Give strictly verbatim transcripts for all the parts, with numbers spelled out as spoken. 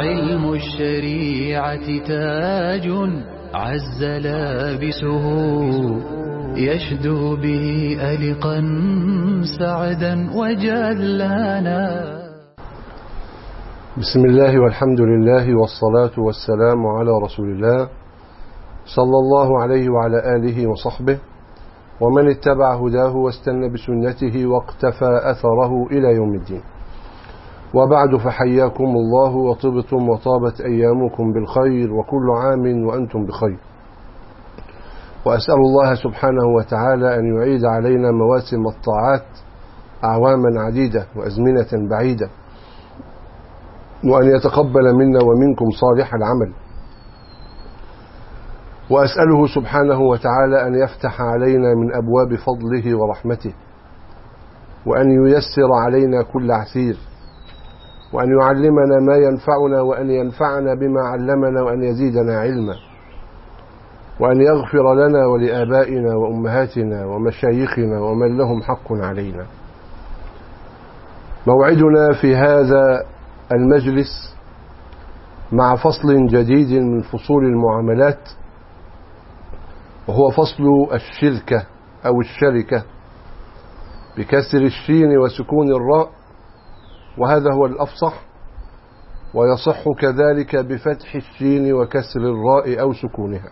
علم الشريعة تاج عز لابسه يشدو به ألقا سعدا وجلانا. بسم الله والحمد لله والصلاة والسلام على رسول الله صلى الله عليه وعلى آله وصحبه ومن اتبع هداه واستنى بسنته واقتفى أثره إلى يوم الدين. وبعد، فحياكم الله وطبتم وطابت أيامكم بالخير وكل عام وأنتم بخير. وأسأل الله سبحانه وتعالى أن يعيد علينا مواسم الطاعات أعواما عديدة وأزمنة بعيدة، وأن يتقبل منا ومنكم صالح العمل. وأسأله سبحانه وتعالى أن يفتح علينا من أبواب فضله ورحمته، وأن ييسر علينا كل عسير، وأن يعلمنا ما ينفعنا، وأن ينفعنا بما علمنا، وأن يزيدنا علما، وأن يغفر لنا ولآبائنا وأمهاتنا ومشايخنا ومن لهم حق علينا. موعدنا في هذا المجلس مع فصل جديد من فصول المعاملات، وهو فصل الشركة أو الشركة بكسر الشين وسكون الراء، وهذا هو الأفصح، ويصح كذلك بفتح الشين وكسر الراء أو سكونها.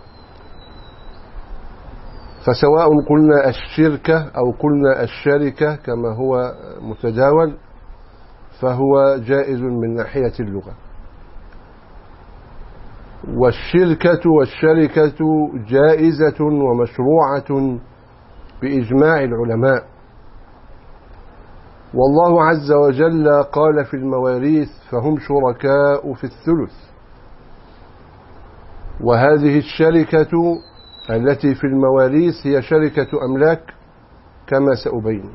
فسواء قلنا الشركة أو قلنا الشركة كما هو متداول، فهو جائز من ناحية اللغة. والشركة والشركة جائزة ومشروعة بإجماع العلماء. والله عز وجل قال في المواريث: فهم شركاء في الثلث. وهذه الشركة التي في المواريث هي شركة أملاك كما سأبين.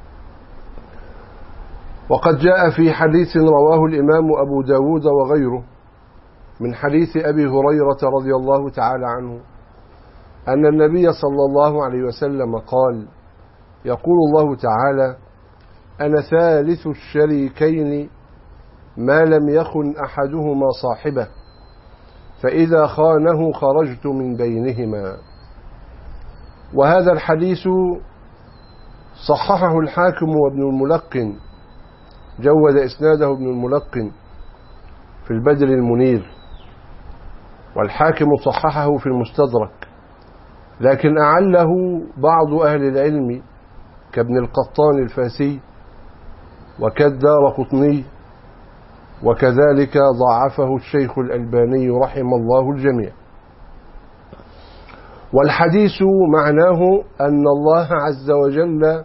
وقد جاء في حديث رواه الإمام أبو داود وغيره من حديث أبي هريرة رضي الله تعالى عنه أن النبي صلى الله عليه وسلم قال: يقول الله تعالى: أنا ثالث الشريكين ما لم يخن أحدهما صاحبه، فإذا خانه خرجت من بينهما. وهذا الحديث صححه الحاكم وابن الملقن، جود إسناده ابن الملقن في البدر المنير، والحاكم صححه في المستدرك، لكن أعله بعض أهل العلم كابن القطان الفاسي وكالدار قطني، وكذلك ضعفه الشيخ الألباني رحم الله الجميع. والحديث معناه أن الله عز وجل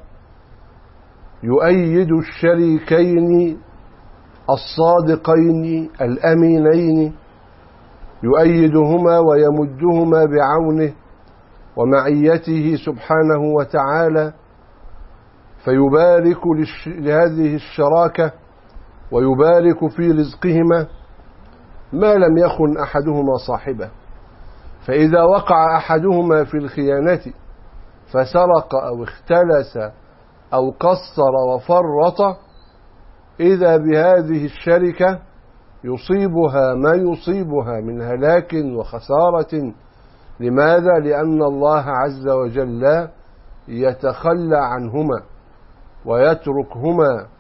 يؤيد الشريكين الصادقين الأمينين، يؤيدهما ويمدهما بعونه ومعيته سبحانه وتعالى، فيبارك لهذه الشراكة ويبارك في رزقهما ما لم يخن أحدهما صاحبه. فإذا وقع أحدهما في الخيانة فسرق أو اختلس أو قصر وفرط، إذا بهذه الشركة يصيبها ما يصيبها من هلاك وخسارة. لماذا؟ لأن الله عز وجل يتخلى عنهما ويتركهما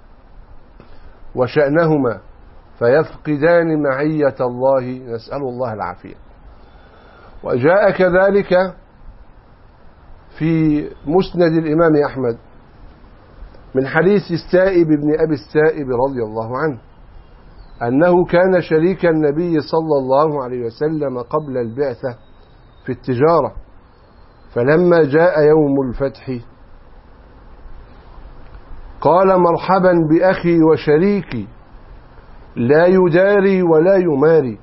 وشأنهما فيفقدان معية الله، نسأل الله العافية. وجاء كذلك في مسند الإمام أحمد من حديث السائب بن أبي السائب رضي الله عنه أنه كان شريك النبي صلى الله عليه وسلم قبل البعثة في التجارة، فلما جاء يوم الفتح قال: مرحبا بأخي وشريكي لا يداري ولا يماري.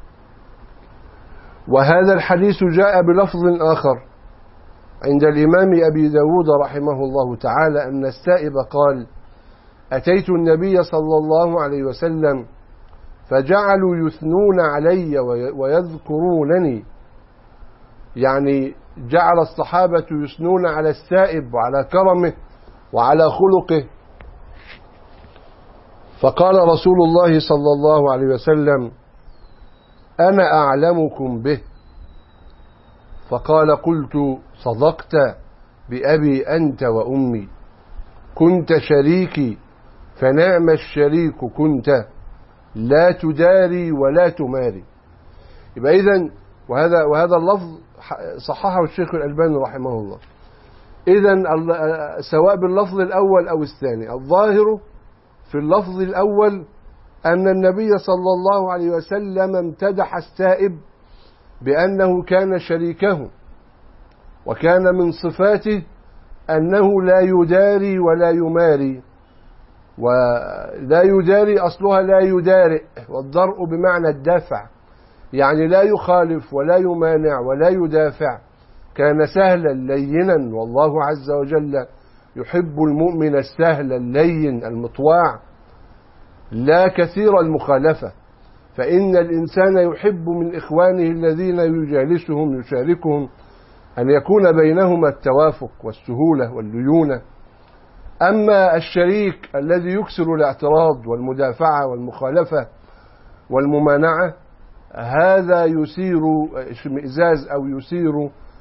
وهذا الحديث جاء بلفظ آخر عند الإمام أبي داود رحمه الله تعالى أن السائب قال: أتيت النبي صلى الله عليه وسلم فجعلوا يثنون علي ويذكرونني، يعني جعل الصحابة يثنون على السائب وعلى كرمه وعلى خلقه، فقال رسول الله صلى الله عليه وسلم: أنا أعلمكم به. فقال: قلت: صدقت بأبي أنت وأمي، كنت شريكي فنعم الشريك كنت، لا تداري ولا تماري. يبقى إذن وهذا وهذا اللفظ صححه الشيخ الألباني رحمه الله. إذن سواء باللفظ الأول أو الثاني، الظاهر في اللفظ الأول أن النبي صلى الله عليه وسلم امتدح السائب بأنه كان شريكه، وكان من صفاته أنه لا يداري ولا يماري. ولا يداري أصلها لا يدارئ، والضرء بمعنى الدافع، يعني لا يخالف ولا يمانع ولا يدافع. كان سهلا لينا، والله عز وجل يحب المؤمن السهل اللين المطواع لا كثير المخالفة. فإن الإنسان يحب من إخوانه الذين يجالسهم يشاركهم أن يكون بينهما التوافق والسهولة والليونة. أما الشريك الذي يكسر الاعتراض والمدافعة والمخالفة والممانعة، هذا يثير اشمئزاز أو يثير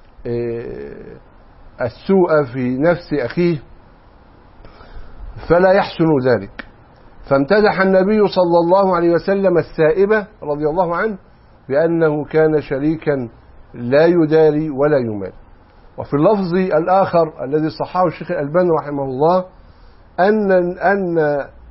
السوء في نفس أخيه، فلا يحسن ذلك. فامتدح النبي صلى الله عليه وسلم السائبة رضي الله عنه بأنه كان شريكا لا يداري ولا يماري. وفي اللفظ الآخر الذي صححه الشيخ الألباني رحمه الله أن أن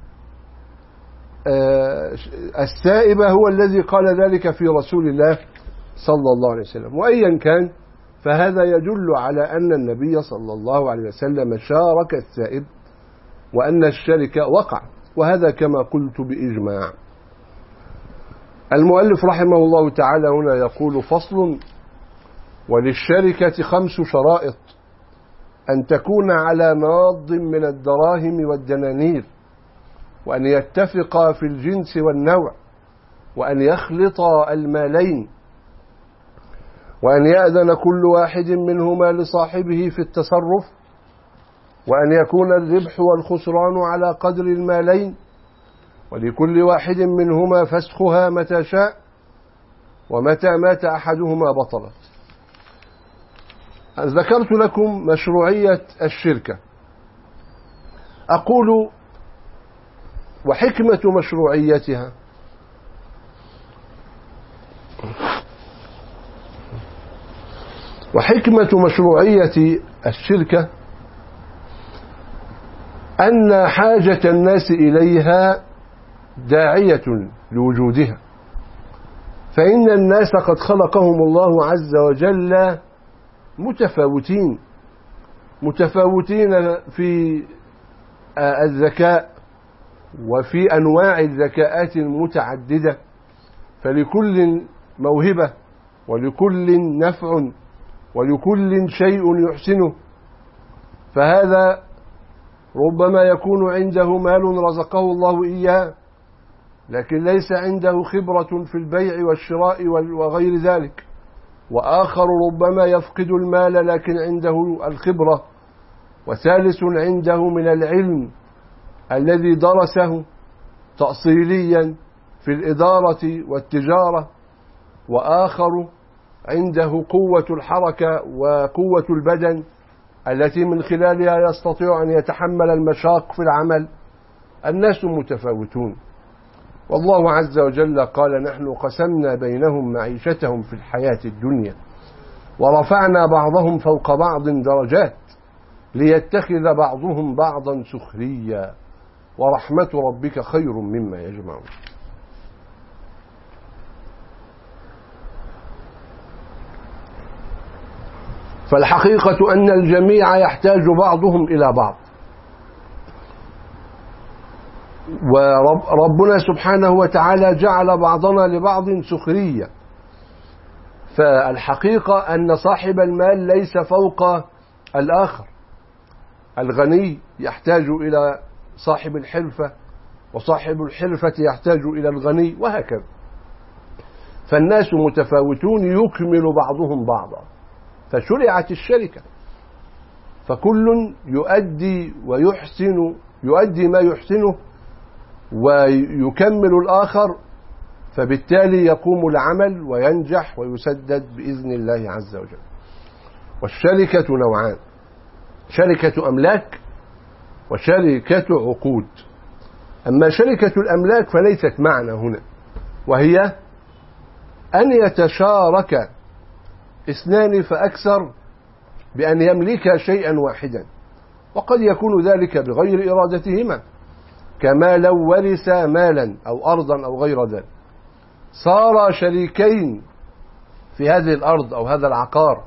السائبة هو الذي قال ذلك في رسول الله صلى الله عليه وسلم. وأيا كان فهذا يدل على أن النبي صلى الله عليه وسلم شارك السائب وأن الشركة وقع، وهذا كما قلت بإجماع. المؤلف رحمه الله تعالى هنا يقول: فصل: وللشركة خمس شرائط: أن تكون على ناض من الدراهم والدنانير، وأن يتفقا في الجنس والنوع، وأن يخلطا المالين، وأن يأذن كل واحد منهما لصاحبه في التصرف، وأن يكون الربح والخسران على قدر المالين، ولكل واحد منهما فسخها متى شاء، ومتى مات أحدهما بطلت. ذكرت لكم مشروعية الشركة. أقول: وحكمة مشروعيتها وحكمة مشروعية الشركة أن حاجة الناس إليها داعية لوجودها، فإن الناس قد خلقهم الله عز وجل متفاوتين متفاوتين في الذكاء وفي أنواع الذكاءات المتعددة، فلكل موهبة ولكل نفع ولكل شيء يحسنه. فهذا ربما يكون عنده مال رزقه الله إياه، لكن ليس عنده خبرة في البيع والشراء وغير ذلك. وآخر ربما يفقد المال لكن عنده الخبرة. وثالث عنده من العلم الذي درسه تأصيليا في الإدارة والتجارة. وآخر عنده قوة الحركة وقوة البدن التي من خلالها يستطيع أن يتحمل المشاق في العمل. الناس متفاوتون، والله عز وجل قال: نحن قسمنا بينهم معيشتهم في الحياة الدنيا ورفعنا بعضهم فوق بعض درجات ليتخذ بعضهم بعضا سخريا ورحمة ربك خير مما يجمعون. فالحقيقة أن الجميع يحتاج بعضهم إلى بعض، وربنا سبحانه وتعالى جعل بعضنا لبعض سخرية. فالحقيقة أن صاحب المال ليس فوق الآخر. الغني يحتاج إلى صاحب الحرفة، وصاحب الحرفة يحتاج إلى الغني، وهكذا. فالناس متفاوتون يكمل بعضهم بعضا، فشرعت الشركة، فكل يؤدي ويحسن يؤدي ما يحسنه ويكمل الآخر، فبالتالي يقوم العمل وينجح ويسدد بإذن الله عز وجل. والشركة نوعان: شركة أملاك وشركة عقود. أما شركة الأملاك فليست معنا هنا، وهي أن يتشارك اثنان فأكثر بأن يملك شيئا واحدا، وقد يكون ذلك بغير إرادتهما، كما لو ورث مالا أو أرضا أو غير ذلك، صار شريكين في هذه الأرض أو هذا العقار.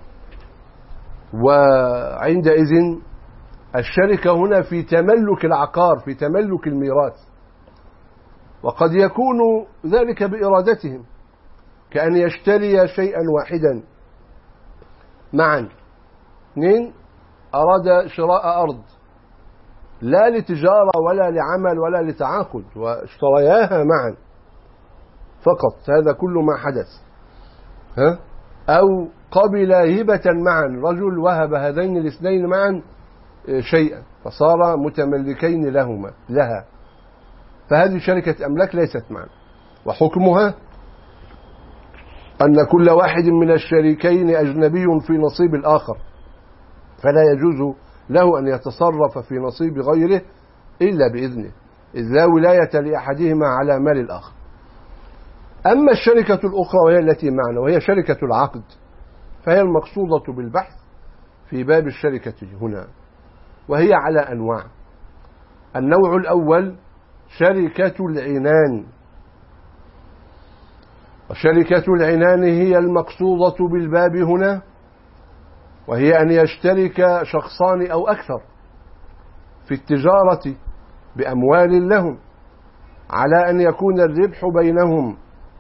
وعندئذ الشركة هنا في تملك العقار، في تملك الميراث، وقد يكون ذلك بإرادتهم، كأن يشتري شيئا واحدا معا. اثنين أراد شراء أرض لا لتجارة ولا لعمل ولا لتعاقد، واشترياها معا فقط، هذا كل ما حدث. ها؟ أو قبل هبة معا، رجل وهب هذين الاثنين معا شيئا فصار متملكين لهما لها، فهذه شركة أملاك ليست معا. وحكمها أن كل واحد من الشريكين أجنبي في نصيب الآخر، فلا يجوز له أن يتصرف في نصيب غيره إلا بإذنه، إذ لا ولاية لأحدهما على مال الآخر. أما الشركة الأخرى وهي التي معنا، وهي شركة العقد، فهي المقصودة بالبحث في باب الشركة هنا، وهي على أنواع. النوع الأول شركة العنان، وشركة العنان هي المقصودة بالباب هنا، وهي أن يشترك شخصان أو أكثر في التجارة بأموال لهم على أن يكون الربح بينهم.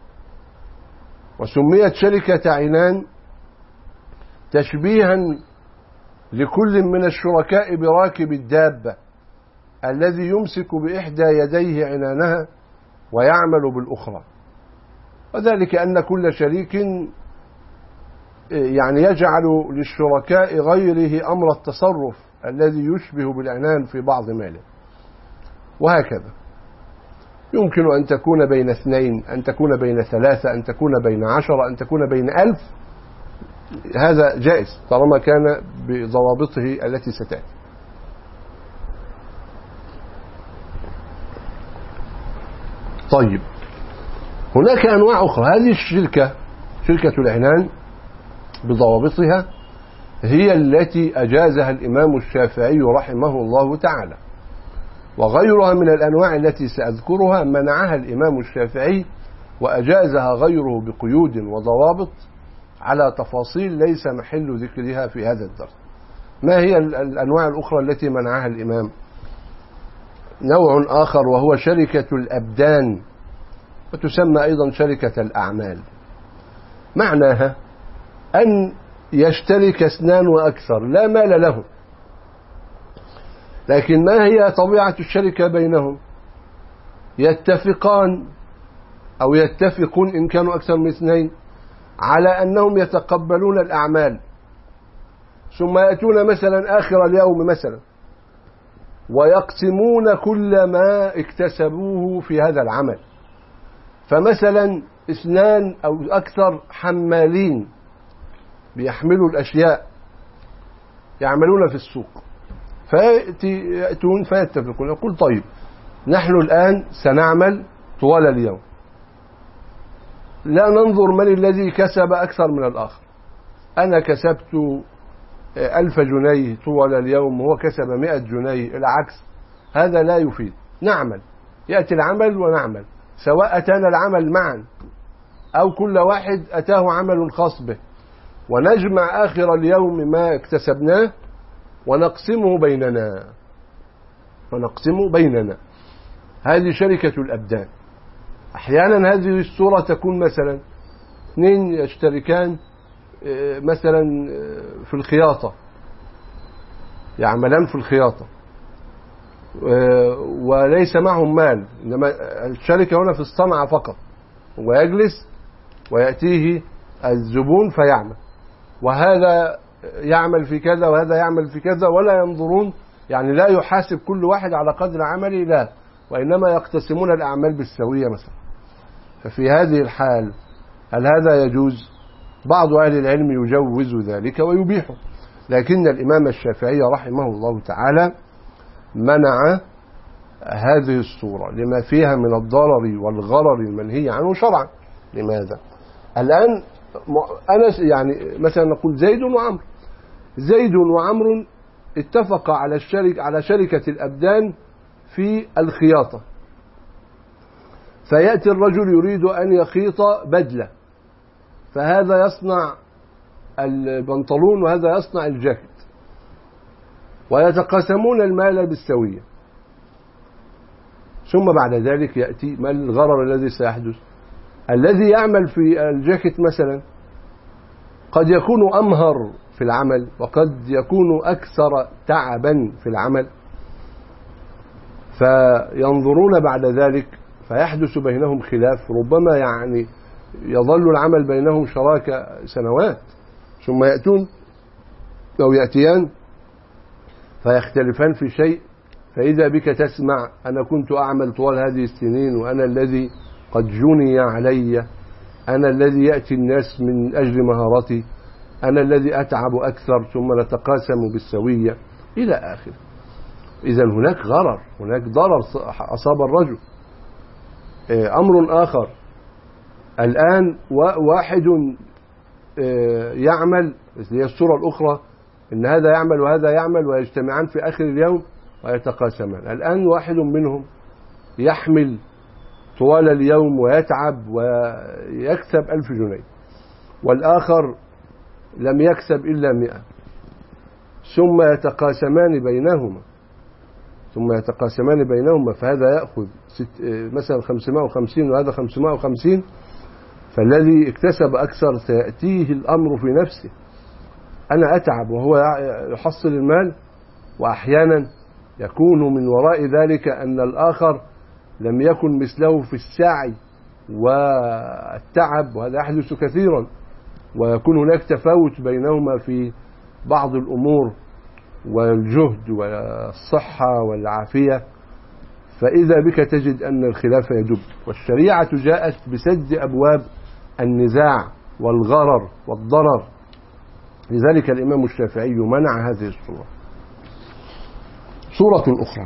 وسميت شركة عنان تشبيها لكل من الشركاء براكب الدابة الذي يمسك بإحدى يديه عنانها ويعمل بالأخرى، وذلك أن كل شريك يعني يجعل للشركاء غيره أمر التصرف الذي يشبه بالعنان في بعض ماله، وهكذا. يمكن أن تكون بين اثنين، أن تكون بين ثلاثة، أن تكون بين عشرة، أن تكون بين ألف، هذا جائز طالما كان بضوابطه التي ستأتي. طيب، هناك أنواع أخرى. هذه الشركة، شركة العنان بضوابطها، هي التي أجازها الإمام الشافعي رحمه الله تعالى، وغيرها من الأنواع التي سأذكرها منعها الإمام الشافعي وأجازها غيره بقيود وضوابط على تفاصيل ليس محل ذكرها في هذا الدرس. ما هي الأنواع الأخرى التي منعها الإمام؟ نوع آخر وهو شركة الأبدان، وتسمى أيضا شركة الأعمال. معناها أن يشترك اثنان وأكثر لا مال له، لكن ما هي طبيعة الشركة بينهم؟ يتفقان أو يتفقون إن كانوا أكثر من اثنين على أنهم يتقبلون الأعمال، ثم يأتون مثلا آخر اليوم مثلا ويقسمون كل ما اكتسبوه في هذا العمل. فمثلا اثنان أو أكثر حمالين بيحملوا الأشياء يعملون في السوق، فيأتون فيتفقون، يقول طيب نحن الآن سنعمل طوال اليوم، لا ننظر من الذي كسب أكثر من الآخر. أنا كسبت ألف جنيه طوال اليوم وهو كسب مئة جنيه، العكس، هذا لا يفيد. نعمل، يأتي العمل ونعمل، سواء أتانا العمل معا أو كل واحد أتاه عمل خاص به، ونجمع آخر اليوم ما اكتسبناه ونقسمه بيننا ونقسمه بيننا. هذه شركة الأبدان. أحيانا هذه الصورة تكون مثلا اثنين يشتركان مثلا في الخياطة، يعملان في الخياطة وليس معهم مال، إنما الشركة هنا في الصنعة فقط، ويجلس ويأتيه الزبون فيعمل، وهذا يعمل في كذا وهذا يعمل في كذا، ولا ينظرون، يعني لا يحاسب كل واحد على قدر عمله، لا، وإنما يقتسمون الأعمال بالسوية مثلا. ففي هذه الحال هل هذا يجوز؟ بعض أهل العلم يجوز ذلك ويبيحه، لكن الإمام الشافعي رحمه الله تعالى منع هذه الصورة لما فيها من الضرر والغرر المنهي عنه شرعا. لماذا؟ الآن أنا يعني مثلا نقول زيد وعمر، زيد وعمر اتفقا على الشرك على شركة الأبدان في الخياطة، فيأتي الرجل يريد أن يخيط بدلة، فهذا يصنع البنطلون وهذا يصنع الجاكيت، ويتقاسمون المال بالسوية. ثم بعد ذلك يأتي ما الغرر الذي سيحدث؟ الذي يعمل في الجاكيت مثلا قد يكون أمهر في العمل وقد يكون أكثر تعبا في العمل، فينظرون بعد ذلك فيحدث بينهم خلاف، ربما يعني يظل العمل بينهم شراكة سنوات، ثم يأتون أو يأتيان فيختلفان في شيء، فإذا بك تسمع أنا كنت أعمل طوال هذه السنين وأنا الذي قد جني علي، أنا الذي يأتي الناس من أجل مهارتي، أنا الذي أتعب أكثر، ثم نتقاسم بالسوية إلى آخره. إذا هناك غرر، هناك ضرر أصاب الرجل. أمر آخر، الآن واحد يعمل، هي الصورة الأخرى إن هذا يعمل وهذا يعمل ويجتمعان في آخر اليوم ويتقاسمان. الآن واحد منهم يحمل طوال اليوم ويتعب ويكسب ألف جنيه، والآخر لم يكسب إلا مئة، ثم يتقاسمان بينهما ثم يتقاسمان بينهما فهذا يأخذ ست مثلا خمسمائة وخمسين وهذا خمسمائة وخمسين، فالذي اكتسب أكثر سيأتيه الأمر في نفسه، أنا أتعب وهو يحصل المال، وأحيانا يكون من وراء ذلك أن الآخر لم يكن مثله في السعي والتعب، وهذا يحدث كثيرا، ويكون هناك تفاوت بينهما في بعض الأمور والجهد والصحة والعافية، فإذا بك تجد أن الخلاف يدب. والشريعة جاءت بسد أبواب النزاع والغرر والضرر، لذلك الإمام الشافعي منع هذه الصورة. صورة أخرى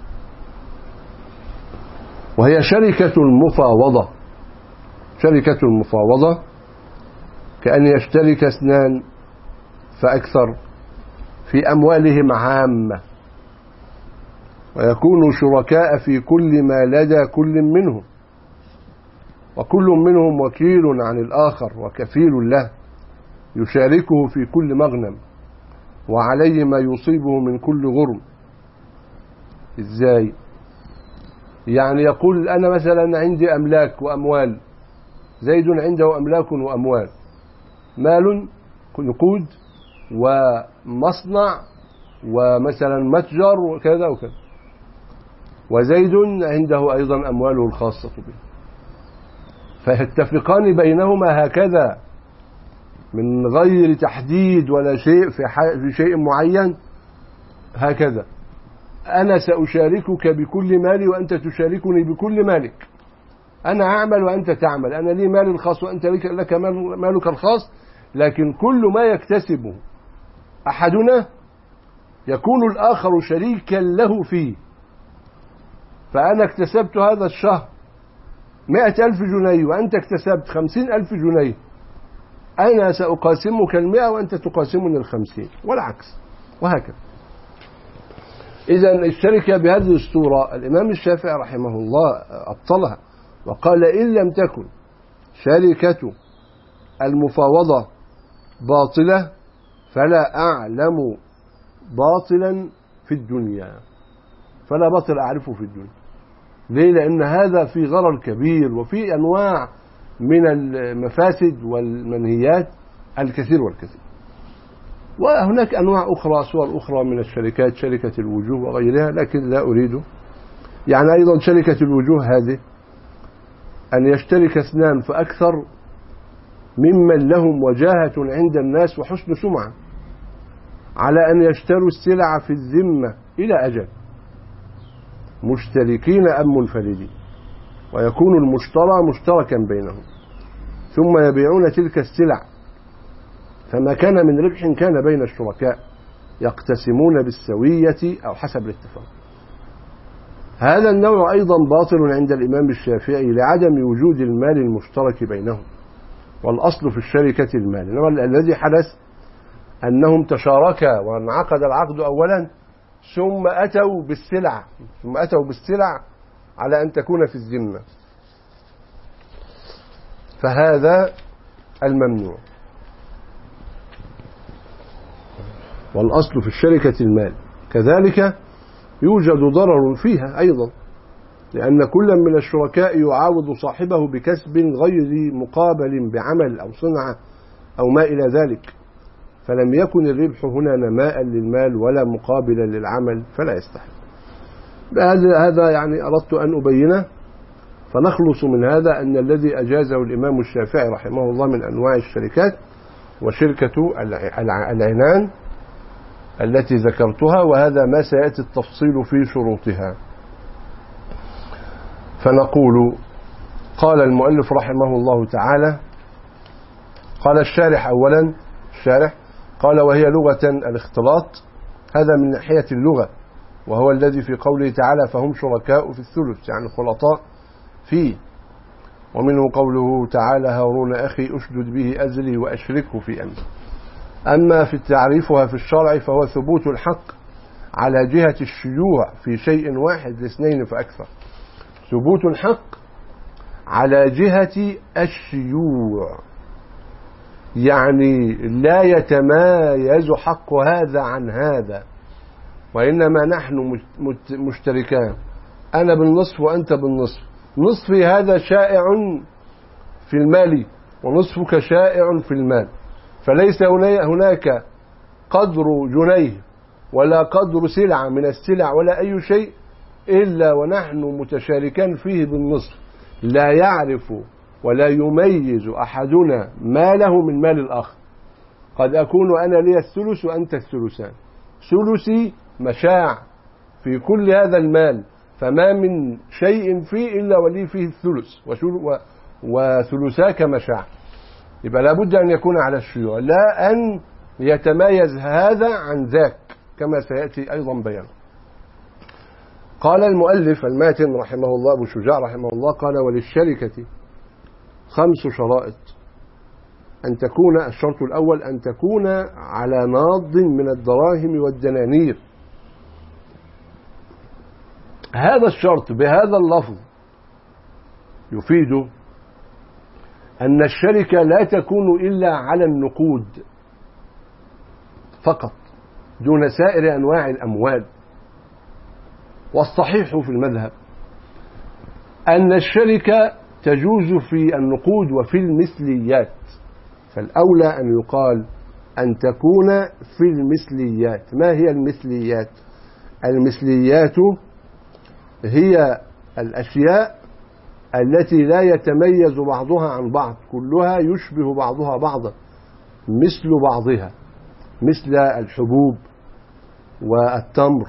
وهي شركة المفاوضة. شركة المفاوضة كأن يشترك اثنان فأكثر في أموالهم عامة، ويكونوا شركاء في كل ما لدى كل منهم، وكل منهم وكيل عن الآخر وكفيل له، يشاركه في كل مغنم وعليه ما يصيبه من كل غرم. إزاي؟ يعني يقول أنا مثلا عندي أملاك وأموال، زيد عنده أملاك وأموال، مال نقود ومصنع ومثلا متجر وكذا وكذا، وزيد عنده أيضا أمواله الخاصة به، فيتفقان بينهما هكذا من غير تحديد ولا شيء في, في شيء معين، هكذا أنا سأشاركك بكل مالي وأنت تشاركني بكل مالك، أنا أعمل وأنت تعمل، أنا لي مالي الخاص وأنت لك مالك الخاص، لكن كل ما يكتسبه أحدنا يكون الآخر شريكا له فيه. فأنا اكتسبت هذا الشهر مئة ألف جنيه وأنت اكتسبت خمسين ألف جنيه، أنا سأقاسمك المئة وأنت تقاسمني الخمسين، والعكس، وهكذا. إذن الشركة بهذه الصورة الإمام الشافعي رحمه الله أبطلها، وقال إن لم تكن شركة المفاوضة باطلة فلا أعلم باطلا في الدنيا، فلا باطل أعرفه في الدنيا. ليه؟ لأن هذا في غرر كبير وفي أنواع من المفاسد والمنهيات الكثير والكثير. وهناك أنواع أخرى، صور أخرى من الشركات، شركة الوجوه وغيرها، لكن لا أريده. يعني أيضا شركة الوجوه هذه أن يشترك اثنان فأكثر ممن لهم وجاهة عند الناس وحسن سمعة على أن يشتروا السلع في الذمة إلى أجل، مشتركين أم منفردين، ويكون المشترى مشتركا بينهم، ثم يبيعون تلك السلع، فما كان من ربح كان بين الشركاء يقتسمون بالسوية أو حسب الاتفاق. هذا النوع أيضا باطل عند الإمام الشافعي لعدم وجود المال المشترك بينهم، والأصل في الشركة المال. إنما الذي حدث أنهم تشاركا وانعقد العقد أولا ثم أتوا بالسلع ثم أتوا بالسلع على أن تكون في الذمة، فهذا الممنوع. والأصل في الشركة المال. كذلك يوجد ضرر فيها أيضا، لأن كل من الشركاء يعاوض صاحبه بكسب غير مقابل بعمل أو صنعة أو ما إلى ذلك، فلم يكن الربح هنا نماء للمال ولا مقابلا للعمل، فلا يستحق. هذا يعني أردت أن أبينه، فنخلص من هذا أن الذي أجازه الإمام الشافعي رحمه الله من أنواع الشركات وشركة العنان التي ذكرتها، وهذا ما سيأتي التفصيل في شروطها. فنقول: قال المؤلف رحمه الله تعالى، قال الشارح أولا الشارح قال: وهي لغة الاختلاط، هذا من ناحية اللغة، وهو الذي في قوله تعالى: فهم شركاء في الثلث، يعني خلطاء فيه. ومنه قوله تعالى: هارون أخي أشدد به أزري وأشركه في أمري. أما في تعريفها في الشرع فهو ثبوت الحق على جهة الشيوع في شيء واحد لاثنين فأكثر. ثبوت الحق على جهة الشيوع، يعني لا يتمايز حق هذا عن هذا، وإنما نحن مشتركان، أنا بالنصف وأنت بالنصف، نصفي هذا شائع في المال ونصفك شائع في المال، فليس هناك قدر جنيه ولا قدر سلعة من السلع ولا أي شيء إلا ونحن متشاركان فيه بالنصف، لا يعرف ولا يميز أحدنا ماله من مال الآخر. قد أكون أنا لي الثلث وأنت الثلثان، ثلثي مشاع في كل هذا المال، فما من شيء فيه إلا ولي فيه الثلث وثلثاك مشاع، يبقى لابد أن يكون على الشيوع، لا أن يتميز هذا عن ذاك كما سيأتي أيضا بيان. قال المؤلف الماتن رحمه الله أبو شجاع رحمه الله قال: وللشركة خمس شرائط، أن تكون الشرط الأول أن تكون على ناض من الدراهم والدنانير. هذا الشرط بهذا اللفظ يفيد أن الشركة لا تكون إلا على النقود فقط دون سائر أنواع الأموال. والصحيح في المذهب أن الشركة تجوز في النقود وفي المثليات، فالأولى أن يقال أن تكون في المثليات. ما هي المثليات؟ المثليات هي الأشياء التي لا يتميز بعضها عن بعض، كلها يشبه بعضها بعضا، مثل بعضها، مثل الحبوب والتمر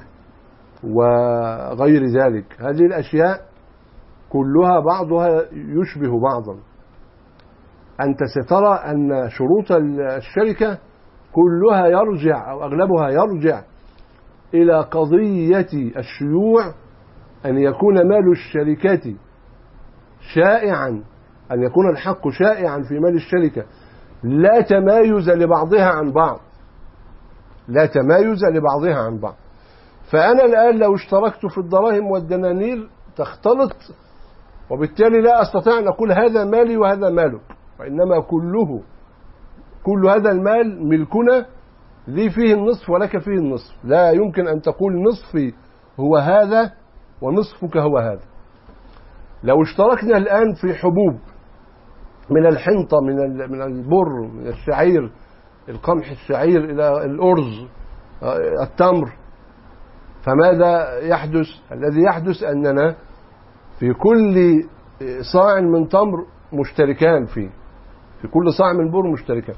وغير ذلك. هذه الأشياء كلها بعضها يشبه بعضا. أنت سترى أن شروط الشركة كلها يرجع أو أغلبها يرجع إلى قضية الشيوع، أن يكون مال الشركة شائعا، أن يكون الحق شائعا في مال الشركة، لا تمايز لبعضها عن بعض، لا تمايز لبعضها عن بعض. فأنا الآن لو اشتركت في الدراهم والدنانير تختلط، وبالتالي لا أستطيع أن أقول هذا مالي وهذا مالك، وإنما كله كل هذا المال ملكنا، لي فيه النصف ولك فيه النصف. لا يمكن أن تقول نصفي هو هذا ونصفك هو هذا. لو اشتركنا الآن في حبوب من الحنطة، من من البر، من الشعير، القمح الشعير إلى الأرز، التمر، فماذا يحدث؟ الذي يحدث أننا في كل صاع من تمر مشتركان فيه، في كل صاع من بر مشتركان.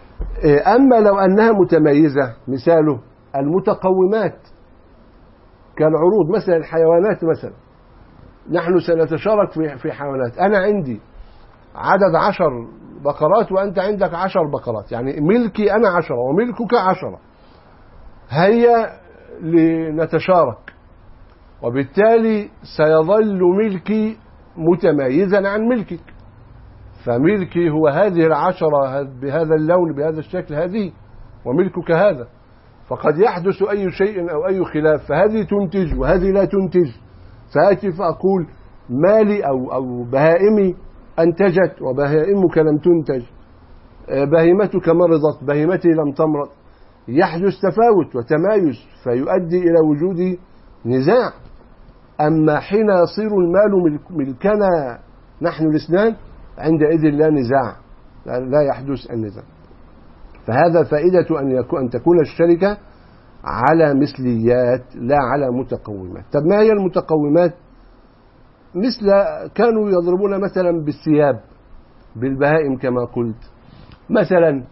أما لو أنها متميزة، مثاله المتقومات، كالعروض مثلا الحيوانات، مثلا نحن سنتشارك في في حيوانات، أنا عندي عدد عشر بقرات وأنت عندك عشر بقرات، يعني ملكي أنا عشرة وملكك عشرة، هيا لنتشارك، وبالتالي سيظل ملكي متميزا عن ملكك، فملكي هو هذه العشرة بهذا اللون بهذا الشكل هذه، وملكك هذا، فقد يحدث أي شيء أو أي خلاف، فهذه تنتج وهذه لا تنتج، فآتي فأقول مالي أو أو بهائمي أنتجت وبهائمك لم تنتج، بهيمتك مرضت بهيمتي لم تمرض، يحدث تفاوت وتمايز فيؤدي إلى وجود نزاع. أما حين يصير المال ملكنا نحن الاثنان عندئذ لا نزاع، لا يحدث النزاع. فهذا فائدة أن يكون أن تكون الشركة على مثليات لا على متقومات. طب ما هي المتقومات؟ مثل كانوا يضربون مثلا بالثياب، بالبهائم كما قلت، مثلا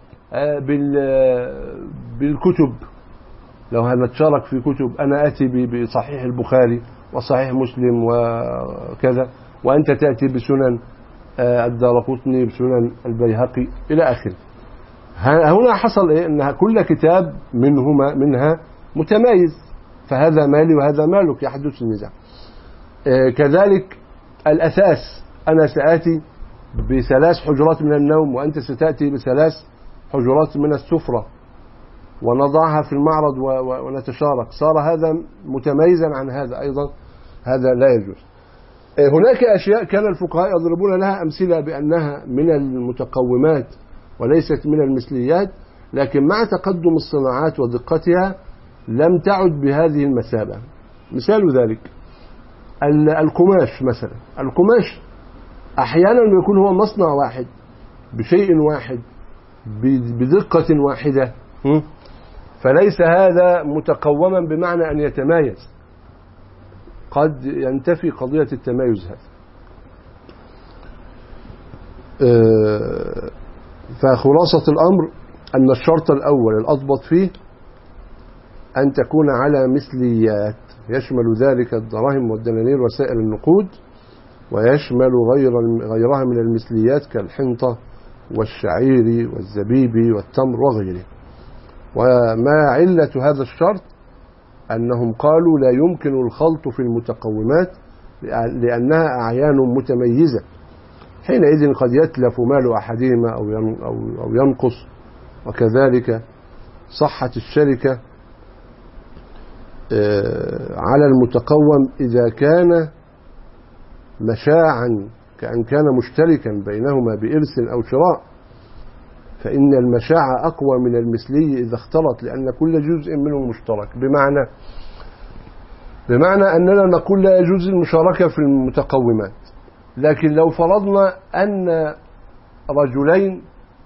بالكتب، لو هنتشارك في كتب، أنا أتي بصحيح البخاري وصحيح مسلم وكذا، وأنت تأتي بسنن الدارقطني بسنن البيهقي إلى آخره. هنا حصل إيه؟ أن كل كتاب منهما منها متميز، فهذا مالي وهذا مالك، يحدث النزاع. كذلك الأثاث، أنا سآتي بثلاث حجرات من النوم وأنت ستأتي بثلاث حجرات من السفرة، ونضعها في المعرض ونتشارك، صار هذا متميزا عن هذا أيضا، هذا لا يجوز. هناك أشياء كان الفقهاء يضربون لها أمثلة بأنها من المتقومات وليست من المثليات، لكن مع تقدم الصناعات ودقتها لم تعد بهذه المثابة. مثال ذلك القماش مثلا، القماش أحيانا يكون هو مصنع واحد بشيء واحد بدقة واحدة، فليس هذا متقوما بمعنى أن يتمايز، قد ينتفي قضية التمايز هذا. فخلاصة الأمر أن الشرط الأول الأضبط فيه أن تكون على مثليات، يشمل ذلك الدراهم والدنانير وسائر النقود، ويشمل غير غيرها من المثليات كالحنطة والشعير والزبيب والتمر وغيره. وما علة هذا الشرط أنهم قالوا لا يمكن الخلط في المتقومات لأنها أعيان متميزة، حينئذ قد يتلف مال أحدهما أو ينقص. وكذلك صحة الشركة على المتقوم إذا كان مشاعا كأن كان مشتركا بينهما بإرث أو شراء، فإن المشاع أقوى من المثلي إذا اختلط، لأن كل جزء منه مشترك. بمعنى بمعنى أننا نقول لا يجوز المشاركة في المتقومات، لكن لو فرضنا أن رجلين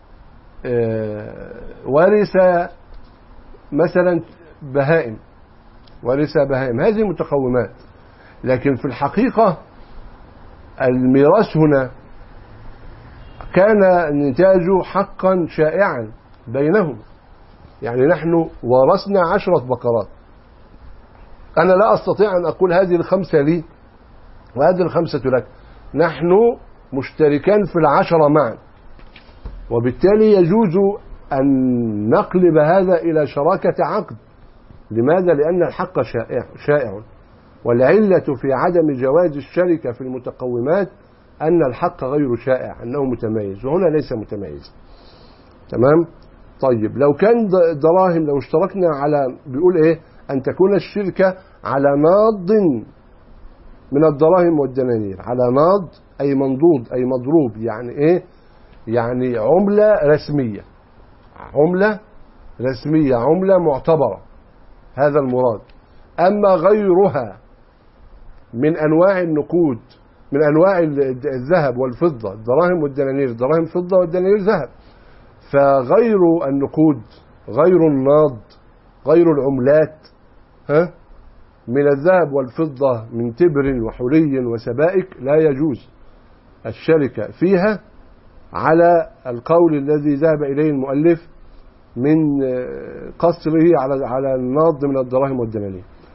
ورث مثلا بهائم ورث بهائم هذه متقومات، لكن في الحقيقة الميراث هنا كان نتاجه حقا شائعا بينهم. يعني نحن ورثنا عشرة بقرات، أنا لا أستطيع أن أقول هذه الخمسة لي وهذه الخمسة لك، نحن مشتركان في العشرة معا، وبالتالي يجوز أن نقلب هذا إلى شراكة عقد. لماذا؟ لأن الحق شائع, شائع والعلة في عدم جواز الشركة في المتقومات أن الحق غير شائع، أنه متميز، وهنا ليس متميز. تمام؟ طيب لو كان دراهم، لو اشتركنا على، بيقول إيه، أن تكون الشركة على ناض من الدراهم والدنانير، على ناض أي منضود أي مضروب، يعني إيه؟ يعني عملة رسمية، عملة رسمية، عملة معتبرة، هذا المراد. أما غيرها من أنواع النقود، من أنواع الذهب والفضة، الدراهم والدنانير، الدراهم فضة والدنانير ذهب، فغير النقود، غير الناض، غير العملات، ها، من الذهب والفضة من تبر وحلي وسبائك لا يجوز الشركة فيها على القول الذي ذهب إليه المؤلف من قصره على على الناض من الدراهم والدنانير.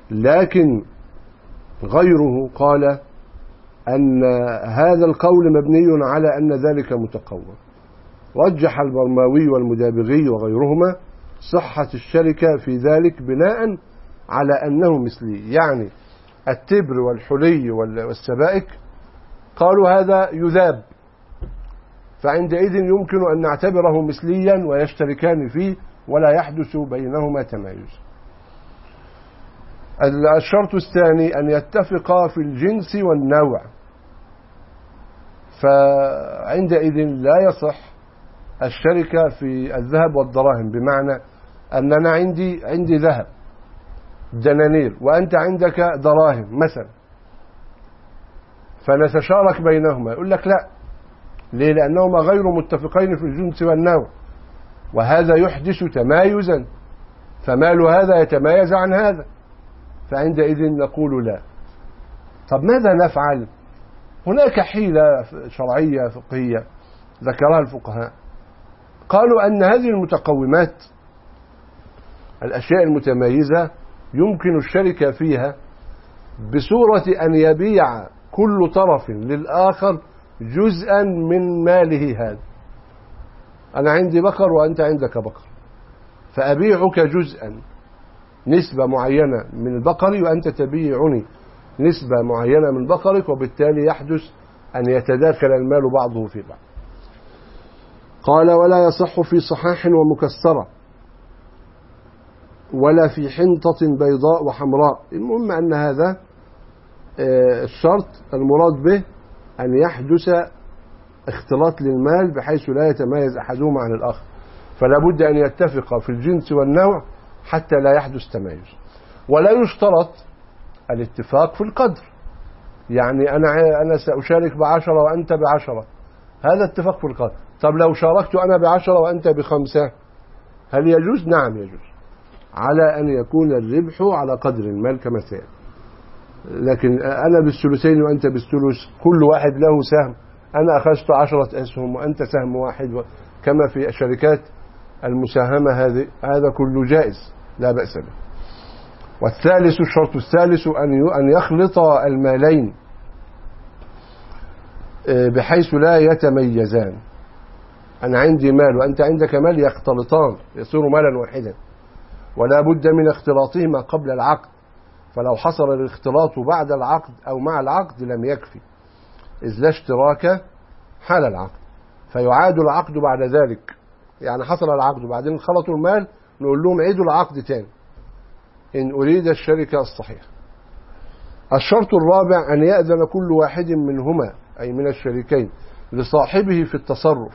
لكن غيره قال أن هذا القول مبني على أن ذلك متقوم. رجح البرماوي والمدابغي وغيرهما صحة الشركة في ذلك بناء على أنه مثلي، يعني التبر والحلي والسبائك قالوا هذا يذاب، فعندئذ يمكن أن نعتبره مثليا ويشتركان فيه ولا يحدث بينهما تمايز. الشرط الثاني أن يتفقا في الجنس والنوع، فعندئذ لا يصح الشركة في الذهب والدراهم، بمعنى أننا عندي عندي ذهب دنانير وأنت عندك دراهم مثلا، فنتشارك بينهما. يقول لك لا، ليه؟ لأنهما غير متفقين في الجنس والنوع، وهذا يحدث تمايزا، فمال هذا يتمايز عن هذا، فعندئذ نقول لا. طب ماذا نفعل؟ هناك حيلة شرعية فقهية ذكرها الفقهاء، قالوا أن هذه المتقومات الأشياء المتميزة يمكن الشركة فيها بصورة أن يبيع كل طرف للآخر جزءا من ماله هذا. أنا عندي بقر وأنت عندك بقر، فأبيعك جزءا نسبة معينة من البقر وأنت تبيعني نسبة معينة من بقرك، وبالتالي يحدث أن يتداخل المال بعضه في بعض. قال ولا يصح في صحاح ومكسرة ولا في حنطة بيضاء وحمراء. المهم أن هذا الشرط المراد به أن يحدث اختلاط للمال بحيث لا يتميز أحدهما عن الآخر، فلا بد أن يتفق في الجنس والنوع حتى لا يحدث تميز. ولا يشترط الاتفاق في القدر، يعني أنا أنا سأشارك بعشرة وأنت بعشرة، هذا اتفاق في القدر. طب لو شاركت أنا بعشرة وأنت بخمسة هل يجوز؟ نعم يجوز، على أن يكون الربح على قدر المال كما سيأتي. لكن أنا بالثلثين وأنت بالثلث، كل واحد له سهم، أنا أخذت عشرة أسهم وأنت سهم واحد، كما في شركات المساهمة، هذه هذا كله جائز لا بأس به. والثالث الشرط الثالث أن يخلط المالين بحيث لا يتميزان. أنا عندي مال وأنت عندك مال، يختلطان يصير مالا واحدا، ولا بد من اختلاطهما قبل العقد، فلو حصل الاختلاط بعد العقد أو مع العقد لم يكفي، إذ لا اشتراك حال العقد، فيعاد العقد بعد ذلك. يعني حصل العقد وبعدين خلطوا المال، نقول لهم عيدوا العقد تاني إن أريد الشركة الصحيحة. الشرط الرابع أن يأذن كل واحد منهما أي من الشريكين لصاحبه في التصرف،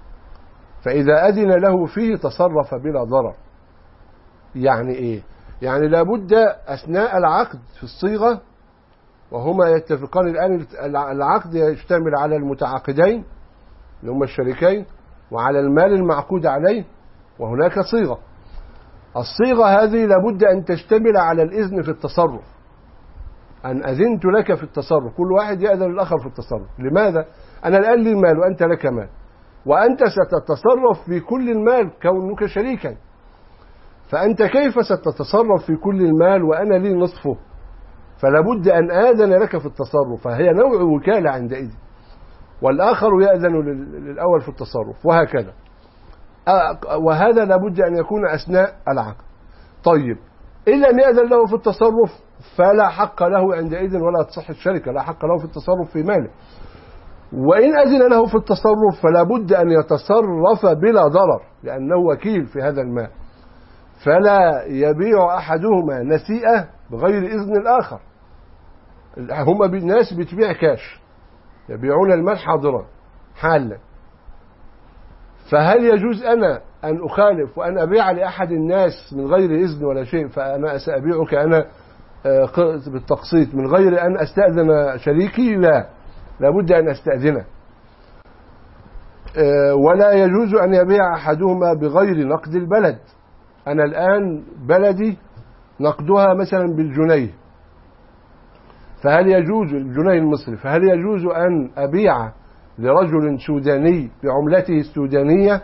فإذا أذن له فيه تصرف بلا ضرر. يعني إيه؟ يعني لابد أثناء العقد في الصيغة وهما يتفقان، الآن العقد يشتمل على المتعاقدين اللي هما الشريكين وعلى المال المعقود عليه، وهناك صيغة. الصيغة هذه لابد أن تشتمل على الإذن في التصرف، أن أذنت لك في التصرف، كل واحد يأذن الآخر في التصرف. لماذا؟ أنا الآن لي مال وأنت لك مال، وأنت ستتصرف في كل المال كونك شريكا، فأنت كيف ستتصرف في كل المال وأنا لي نصفه؟ فلا بد أن آذن لك في التصرف، فهي نوع وكالة عندئذ، والآخر يأذن للأول في التصرف، وهكذا. وهذا لابد أن يكون أثناء العقد. طيب إن لم يأذن له في التصرف فلا حق له عندئذ ولا تصح الشركة، لا حق له في التصرف في ماله. وإن أذن له في التصرف فلا بد أن يتصرف بلا ضرر، لأنه وكيل في هذا المال، فلا يبيع أحدهما نسيئة بغير إذن الآخر. هم الناس بتبيع كاش، يبيعون المال حاضرا حالا، فهل يجوز أنا أن أخالف وأن أبيع لأحد الناس من غير إذن ولا شيء؟ فأنا سأبيعك أنا بالتقسيط من غير أن أستأذن شريكي؟ لا، لابد أن أستأذنه. ولا يجوز أن يبيع أحدهما بغير نقد البلد. أنا الآن بلدي نقدها مثلا بالجنيه، فهل يجوز الجنيه المصري، فهل يجوز أن أبيع لرجل سوداني بعملته السودانية؟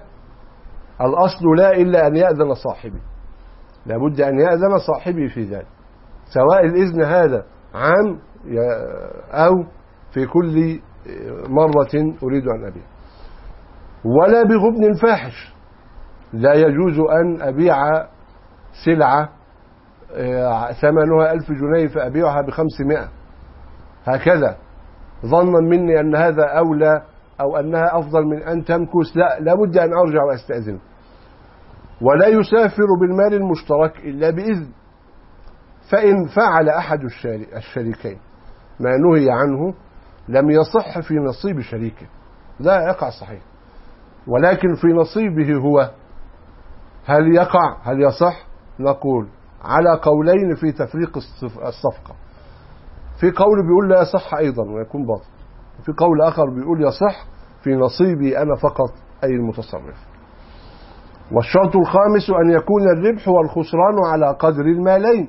الأصل لا، إلا أن يأذن صاحبي، لابد أن يأذن صاحبي في ذلك. سواء الإذن هذا عام أو في كل مرة أريد أن أبيع. ولا بغبن فاحش، لا يجوز أن أبيع سلعة ثمنها ألف جنيه فأبيعها بخمسمائة هكذا ظنا مني أن هذا أولى أو أنها أفضل من أن تمكث. لا، لابد أن أرجع وأستأذن. ولا يسافر بالمال المشترك إلا بإذن، فإن فعل أحد الشريكين ما نهي عنه لم يصح في نصيب شريكه، لا يقع صحيح، ولكن في نصيبه هو هل يقع هل يصح؟ نقول على قولين في تفريق الصفقة. في قول بيقول لا يصح أيضا ويكون باطل، في قول آخر بيقول يصح في نصيبي أنا فقط أي المتصرف. والشرط الخامس أن يكون الربح والخسران على قدر المالين،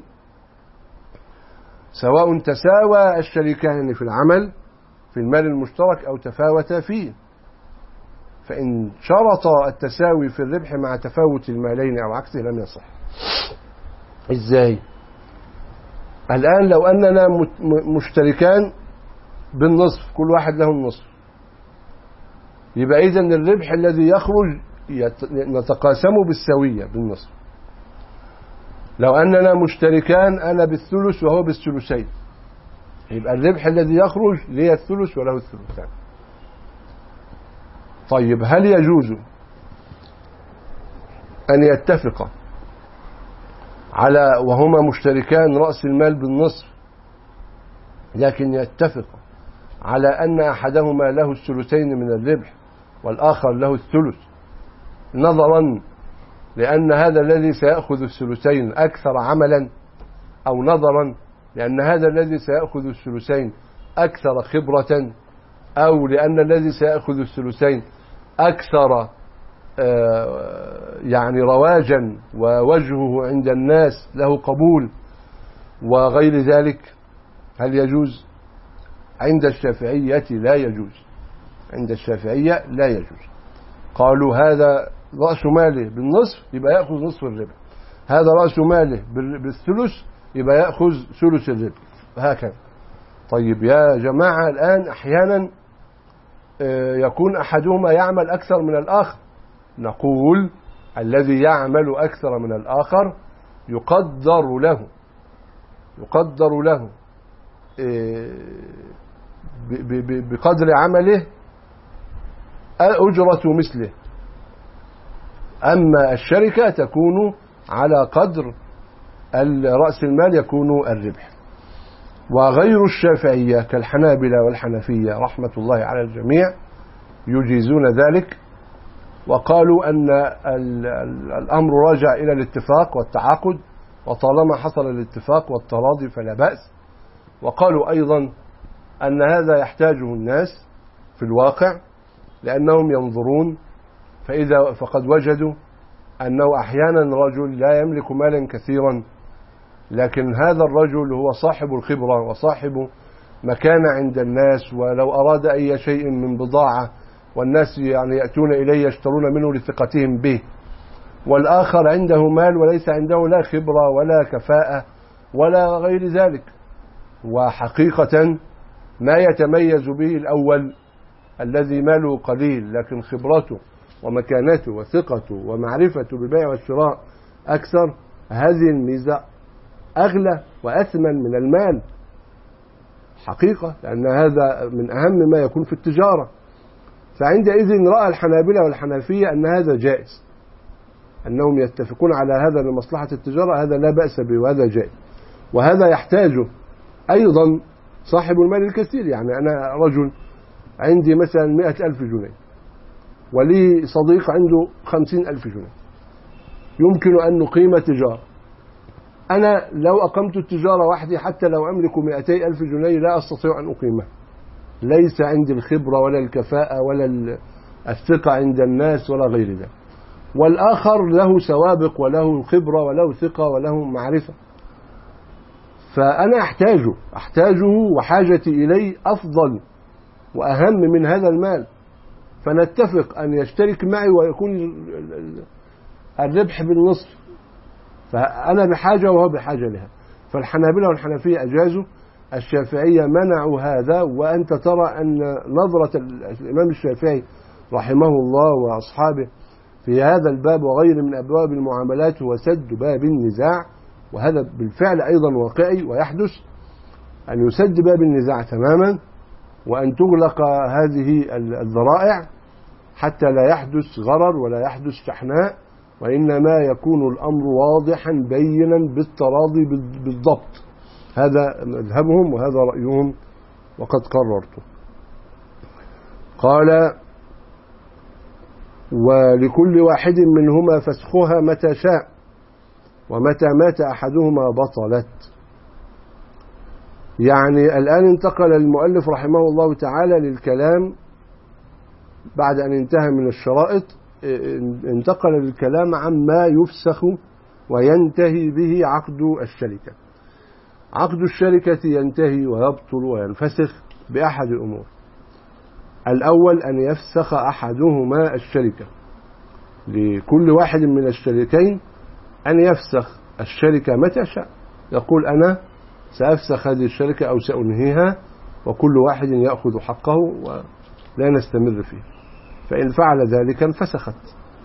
سواء تساوى الشريكان في العمل في المال المشترك أو تفاوتا فيه. فإن شرط التساوي في الربح مع تفاوت المالين أو عكسه لم يصح. إزاي؟ الآن لو أننا مشتركان بالنصف، كل واحد له النصف، يبقى إذن الربح الذي يخرج نتقاسمه بالسوية بالنصف. لو أننا مشتركان أنا بالثلث وهو بالثلثين، يبقى الربح الذي يخرج لي الثلث وله الثلثان. طيب هل يجوز أن يتفق على وهما مشتركان رأس المال بالنصف، لكن يتفق على أن أحدهما له الثلثين من الربح والآخر له الثلث، نظرا لأن هذا الذي سيأخذ الثلثين أكثر عملا، أو نظرا لأن هذا الذي سيأخذ الثلثين أكثر خبرة، أو لأن الذي سيأخذ الثلثين أكثر يعني رواجا ووجهه عند الناس له قبول وغير ذلك. هل يجوز؟ عند الشافعية لا يجوز، عند الشافعية لا يجوز. قالوا هذا رأس ماله بالنصف يبقى يأخذ نصف الربح، هذا رأس ماله بالثلث يبقى يأخذ ثلث الربح، هكذا. طيب يا جماعة، الآن أحيانا يكون أحدهما يعمل أكثر من الآخر، نقول الذي يعمل أكثر من الآخر يقدر له يقدر له بقدر عمله أجرة مثله، أما الشركة تكون على قدر رأس المال يكون الربح. وغير الشافعية كالحنابلة والحنفية رحمة الله على الجميع يجيزون ذلك، وقالوا أن الأمر راجع إلى الاتفاق والتعاقد، وطالما حصل الاتفاق والتراضي فلا بأس. وقالوا أيضا أن هذا يحتاجه الناس في الواقع، لأنهم ينظرون فإذا فقد وجدوا أنه أحيانا رجل لا يملك مالا كثيرا، لكن هذا الرجل هو صاحب الخبرة وصاحب مكانة عند الناس، ولو أراد أي شيء من بضاعة والناس يعني يأتون إليه يشترون منه لثقتهم به، والآخر عنده مال وليس عنده لا خبرة ولا كفاءة ولا غير ذلك. وحقيقة ما يتميز به الأول الذي ماله قليل لكن خبرته ومكانته وثقته ومعرفته بالبيع والشراء أكثر، هذه الميزة أغلى وأثمن من المال حقيقة، لأن هذا من أهم ما يكون في التجارة. فعندئذ رأى الحنابلة والحنفية أن هذا جائز، أنهم يتفقون على هذا لمصلحة التجارة، هذا لا بأس به وهذا جائز. وهذا يحتاجه أيضا صاحب المال الكثير. يعني أنا رجل عندي مثلا مئة ألف جنيه ولي صديق عنده خمسين ألف جنيه، يمكن أن نقيم تجارة. أنا لو أقمت التجارة وحدي حتى لو أملك مئتي ألف جنيه لا أستطيع أن أقيمها، ليس عندي الخبرة ولا الكفاءة ولا الثقة عند الناس ولا غير ذلك. والآخر له سوابق وله خبرة وله ثقة وله معرفة، فأنا أحتاجه أحتاجه وحاجتي إليه أفضل وأهم من هذا المال، فنتفق أن يشترك معي ويكون الربح بالنصف، فأنا بحاجة وهو بحاجة لها. فالحنابلة والحنفية أجازوا، الشافعية منعوا هذا. وأنت ترى أن نظرة الإمام الشافعي رحمه الله وأصحابه في هذا الباب وغير من أبواب المعاملات هو سد باب النزاع، وهذا بالفعل أيضا واقعي ويحدث، أن يسد باب النزاع تماما وأن تغلق هذه الذرائع حتى لا يحدث غرر ولا يحدث شحناء، وإنما يكون الأمر واضحا بينا بالتراضي بالضبط. هذا مذهبهم وهذا رأيهم وقد قررته. قال: ولكل واحد منهما فسخها متى شاء، ومتى مات أحدهما بطلت. يعني الآن انتقل المؤلف رحمه الله تعالى للكلام بعد أن انتهى من الشرائط، انتقل للكلام عما يفسخ وينتهي به عقد الشركة. عقد الشركة ينتهي ويبطل وينفسخ بأحد الأمور. الأول أن يفسخ أحدهما الشركة، لكل واحد من الشريكين أن يفسخ الشركة متى شاء، يقول أنا سأفسخ هذه الشركة أو سأنهيها، وكل واحد يأخذ حقه ولا نستمر فيه. فإن فعل ذلك انفسخت،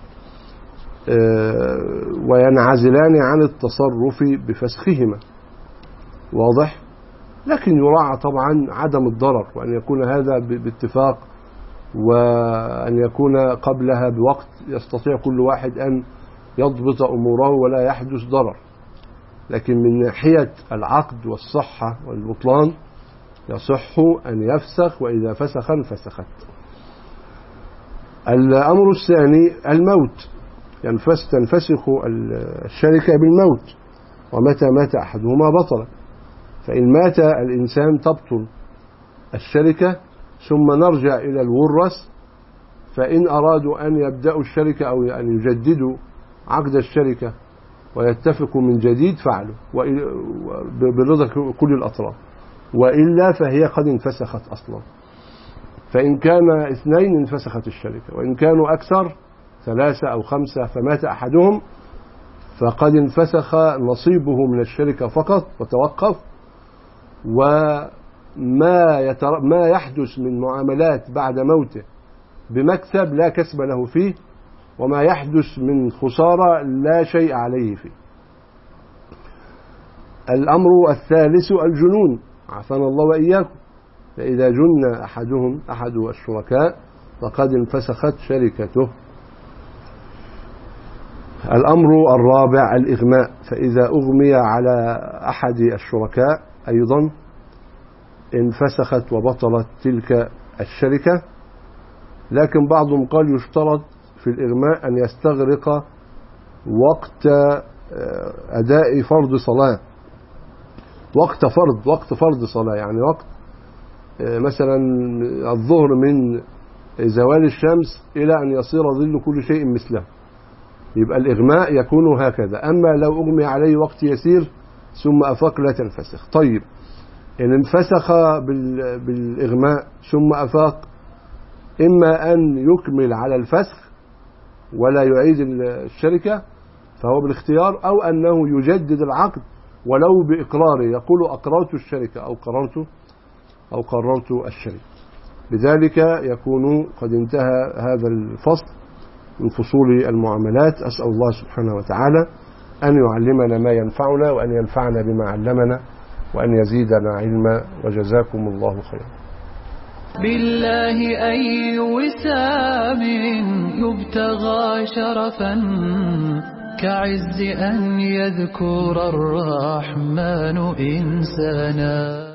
وينعزلان عن التصرف بفسخهما. واضح؟ لكن يراعى طبعا عدم الضرر، وأن يكون هذا باتفاق، وأن يكون قبلها بوقت يستطيع كل واحد أن يضبط أموره ولا يحدث ضرر. لكن من ناحية العقد والصحة والبطلان يصح أن يفسخ، وإذا فسخ انفسخت. الأمر الثاني الموت، ينفس تنفسخ الشركة بالموت، ومتى مات أحدهما بطل. فإن مات الإنسان تبطل الشركة، ثم نرجع إلى الورث، فإن أرادوا أن يبدأوا الشركة أو أن يجددوا عقد الشركة ويتفقوا من جديد فعلوا برضا كل الأطراف، وإلا فهي قد انفسخت أصلا. فإن كان اثنين انفسخت الشركة، وإن كانوا أكثر ثلاثة أو خمسة فمات أحدهم فقد انفسخ نصيبه من الشركة فقط وتوقف. وما يتر... ما يحدث من معاملات بعد موته بمكسب لا كسب له فيه، وما يحدث من خسارة لا شيء عليه فيه. الأمر الثالث الجنون، عافانا الله وإياكم. فإذا جن أحدهم أحد الشركاء فقد انفسخت شركته. الأمر الرابع الإغماء، فإذا أغمي على أحد الشركاء أيضا انفسخت وبطلت تلك الشركة. لكن بعضهم قال يشترط في الإغماء أن يستغرق وقت أداء فرض صلاة، وقت فرض وقت فرض صلاة، يعني وقت مثلا الظهر من زوال الشمس إلى أن يصير ظل كل شيء مثله، يبقى الإغماء يكون هكذا. أما لو أغمي عليه وقت يسير ثم أفاق لا تنفسخ. طيب إن انفسخ بالإغماء ثم أفاق، إما أن يكمل على الفسخ ولا يعيد الشركة فهو بالاختيار، أو أنه يجدد العقد ولو بإقراره، يقول أقررت الشركة أو قررت أو قررت الشركة. بذلك يكون قد انتهى هذا الفصل من فصول المعاملات. أسأل الله سبحانه وتعالى أن يعلمنا ما ينفعنا، وأن ينفعنا بما علمنا، وأن يزيدنا علما، وجزاكم الله خيرا. بالله أي وسام يبتغى شرفا كعز أن يذكر الرحمن إنسانا.